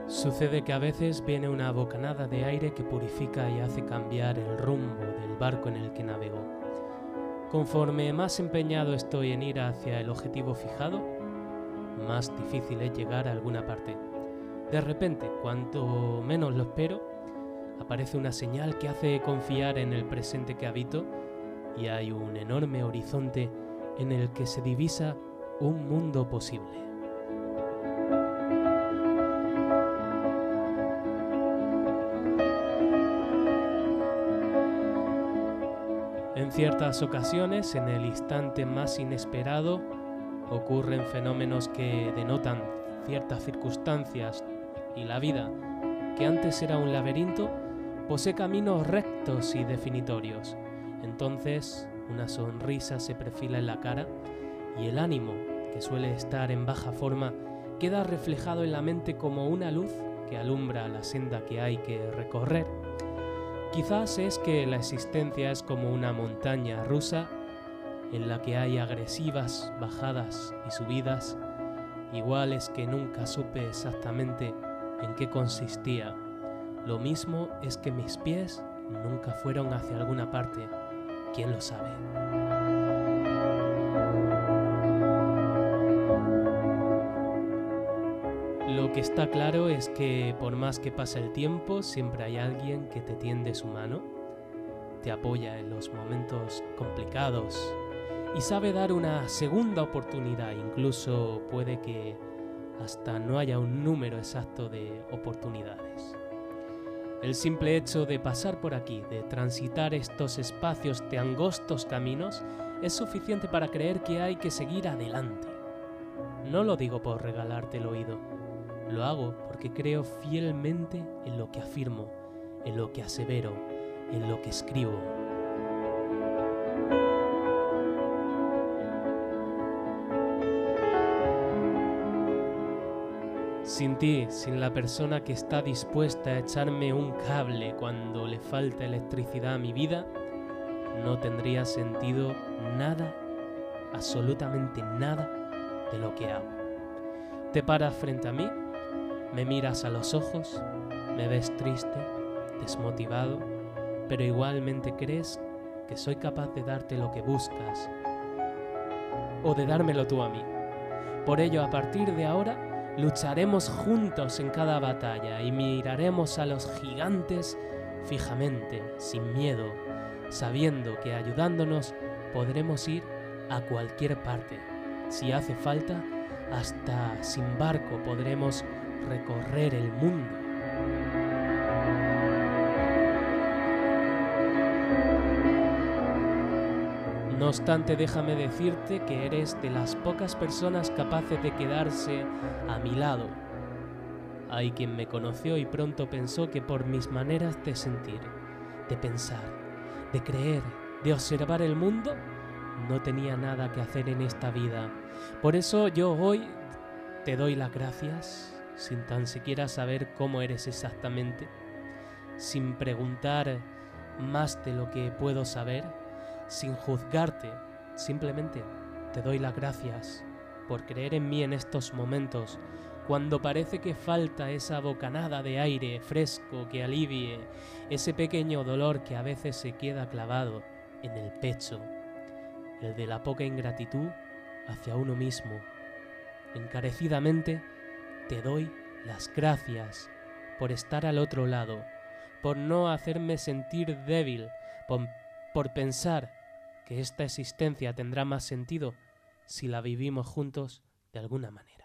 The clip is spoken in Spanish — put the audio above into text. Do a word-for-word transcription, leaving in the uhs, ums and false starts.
Sucede que a veces viene una bocanada de aire que purifica y hace cambiar el rumbo del barco en el que navego. Conforme más empeñado estoy en ir hacia el objetivo fijado, más difícil es llegar a alguna parte. De repente, cuanto menos lo espero, aparece una señal que hace confiar en el presente que habito y hay un enorme horizonte en el que se divisa un mundo posible. En ciertas ocasiones, en el instante más inesperado, ocurren fenómenos que denotan ciertas circunstancias y la vida, que antes era un laberinto, posee caminos rectos y definitorios. Entonces, una sonrisa se perfila en la cara y el ánimo, que suele estar en baja forma, queda reflejado en la mente como una luz que alumbra la senda que hay que recorrer. Quizás es que la existencia es como una montaña rusa en la que hay agresivas bajadas y subidas, iguales que nunca supe exactamente en qué consistía. Lo mismo es que mis pies nunca fueron hacia alguna parte, ¿quién lo sabe? Lo que está claro es que por más que pase el tiempo, siempre hay alguien que te tiende su mano, te apoya en los momentos complicados y sabe dar una segunda oportunidad. Incluso puede que hasta no haya un número exacto de oportunidades. El simple hecho de pasar por aquí, de transitar estos espacios de angostos caminos, es suficiente para creer que hay que seguir adelante. No lo digo por regalarte el oído. Lo hago porque creo fielmente en lo que afirmo, en lo que asevero, en lo que escribo. Sin ti, sin la persona que está dispuesta a echarme un cable cuando le falta electricidad a mi vida, no tendría sentido nada, absolutamente nada de lo que hago. Te paras frente a mí, me miras a los ojos, me ves triste, desmotivado, pero igualmente crees que soy capaz de darte lo que buscas o de dármelo tú a mí. Por ello, a partir de ahora, lucharemos juntos en cada batalla y miraremos a los gigantes fijamente, sin miedo, sabiendo que ayudándonos podremos ir a cualquier parte. Si hace falta, hasta sin barco podremos recorrer el mundo. No obstante, déjame decirte que eres de las pocas personas capaces de quedarse a mi lado. Hay quien me conoció y pronto pensó que por mis maneras de sentir, de pensar, de creer, de observar el mundo, no tenía nada que hacer en esta vida. Por eso yo hoy te doy las gracias, sin tan siquiera saber cómo eres exactamente, sin preguntar más de lo que puedo saber, sin juzgarte, simplemente te doy las gracias por creer en mí en estos momentos, cuando parece que falta esa bocanada de aire fresco que alivie ese pequeño dolor que a veces se queda clavado en el pecho, el de la poca ingratitud hacia uno mismo. Encarecidamente te doy las gracias por estar al otro lado, por no hacerme sentir débil, por, por pensar que esta existencia tendrá más sentido si la vivimos juntos de alguna manera.